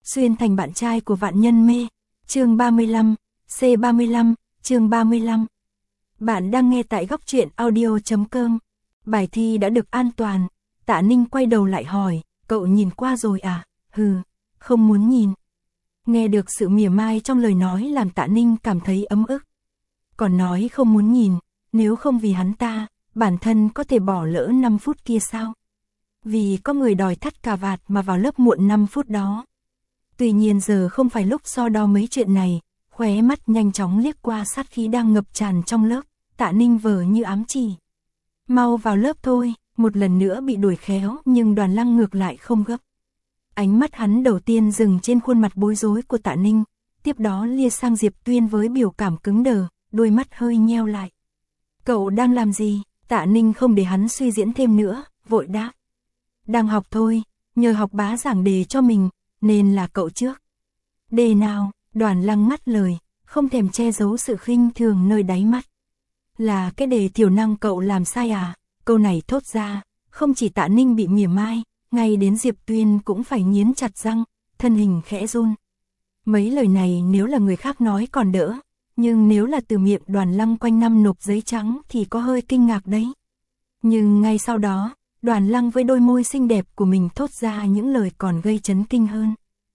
xuyên thành bạn trai của vạn nhân mê. Chương 35, C35, chương 35. Bạn đang nghe tại góc truyện audio.com. Bài thi đã được an toàn. Tạ Ninh quay đầu lại hỏi, cậu nhìn qua rồi à? Không muốn nhìn. Nghe được sự mỉa mai trong lời nói làm Tạ Ninh cảm thấy ấm ức. Còn nói không muốn nhìn, nếu không vì hắn ta, bản thân có thể bỏ lỡ 5 phút kia sao? Vì có người đòi thắt cà vạt mà vào lớp muộn 5 phút đó. Tuy nhiên giờ không phải lúc so đo mấy chuyện này, khóe mắt nhanh chóng liếc qua sát khí đang ngập tràn trong lớp, Tạ Ninh vờ như ám chỉ. Mau vào lớp thôi, một lần nữa bị đuổi khéo nhưng Đoàn Lăng ngược lại không gấp. Ánh mắt hắn đầu tiên dừng trên khuôn mặt bối rối của Tạ Ninh, tiếp đó lia sang Diệp Tuyên với biểu cảm cứng đờ, đôi mắt hơi nheo lại. Cậu đang làm gì? Tạ Ninh không để hắn suy diễn thêm nữa, vội đáp. Đang học thôi, nhờ học bá giảng đề cho mình, nên là cậu trước. Đề nào? Đoàn Lăng ngắt lời, không thèm che giấu sự khinh thường nơi đáy mắt. Là cái đề thiểu năng cậu làm sai à? Câu này thốt ra, không chỉ Tạ Ninh bị mỉa mai, ngay đến Diệp Tuyên cũng phải nghiến chặt răng, thân hình khẽ run. Mấy lời này nếu là người khác nói còn đỡ, nhưng nếu là từ miệng Đoàn Lăng quanh năm nộp giấy trắng thì có hơi kinh ngạc đấy. Nhưng ngay sau đó, Đoàn Lăng với đôi môi xinh đẹp của mình thốt ra những lời còn gây chấn kinh hơn.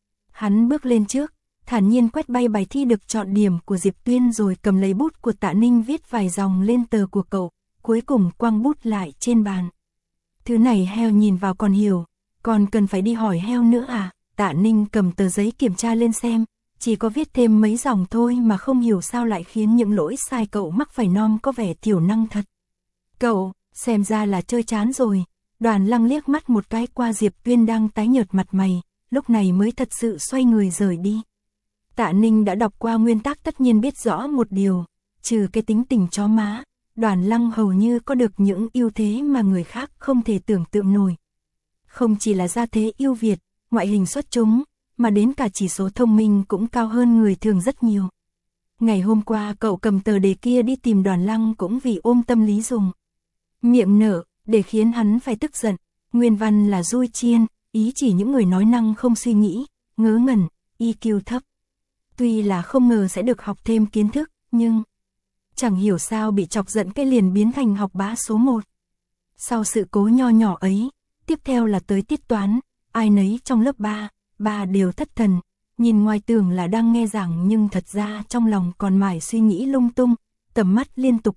Hắn bước lên trước, thản nhiên quét bay bài thi được chọn điểm của Diệp Tuyên rồi cầm lấy bút của Tạ Ninh viết vài dòng lên tờ của cậu, cuối cùng quăng bút lại trên bàn. Thứ này heo nhìn vào còn hiểu, còn cần phải đi hỏi heo nữa à? Tạ Ninh cầm tờ giấy kiểm tra lên xem, chỉ có viết thêm mấy dòng thôi mà không hiểu sao lại khiến những lỗi sai cậu mắc phải nom có vẻ thiểu năng thật. Cậu, xem ra là chơi chán rồi. Đoàn Lăng liếc mắt một cái qua Diệp Tuyên đang tái nhợt mặt mày, lúc này mới thật sự xoay người rời đi. Tạ Ninh đã đọc qua nguyên tắc tất nhiên biết rõ một điều, trừ cái tính tình chó má, Đoàn Lăng hầu như có được những ưu thế mà người khác không thể tưởng tượng nổi. Không chỉ là gia thế ưu việt, ngoại hình xuất chúng, mà đến cả chỉ số thông minh cũng cao hơn người thường rất nhiều. Ngày hôm qua cậu cầm tờ đề kia đi tìm Đoàn Lăng cũng vì ôm tâm lý dùng miệng nở, để khiến hắn phải tức giận. Nguyên văn là dui chiên, ý chỉ những người nói năng không suy nghĩ, ngớ ngẩn, EQ thấp. Tuy là không ngờ sẽ được học thêm kiến thức, nhưng chẳng hiểu sao bị chọc giận cái liền biến thành học bá số 1. Sau sự cố nho nhỏ ấy, tiếp theo là tới tiết toán, ai nấy trong lớp 3 đều thất thần, nhìn ngoài tưởng là đang nghe giảng nhưng thật ra trong lòng còn mải suy nghĩ lung tung, tầm mắt liên tục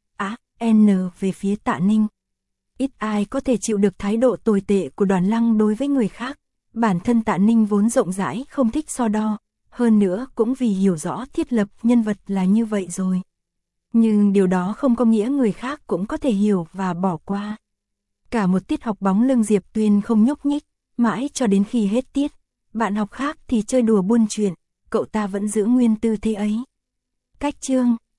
N về phía Tạ Ninh. Ít ai có thể chịu được thái độ tồi tệ của Đoàn Lăng đối với người khác, bản thân Tạ Ninh vốn rộng rãi không thích so đo, hơn nữa cũng vì hiểu rõ thiết lập nhân vật là như vậy rồi. Nhưng điều đó không có nghĩa người khác cũng có thể hiểu và bỏ qua. Cả một tiết học bóng lưng Diệp Tuyên không nhúc nhích, mãi cho đến khi hết tiết, bạn học khác thì chơi đùa buôn chuyện, cậu ta vẫn giữ nguyên tư thế ấy. Cách chương,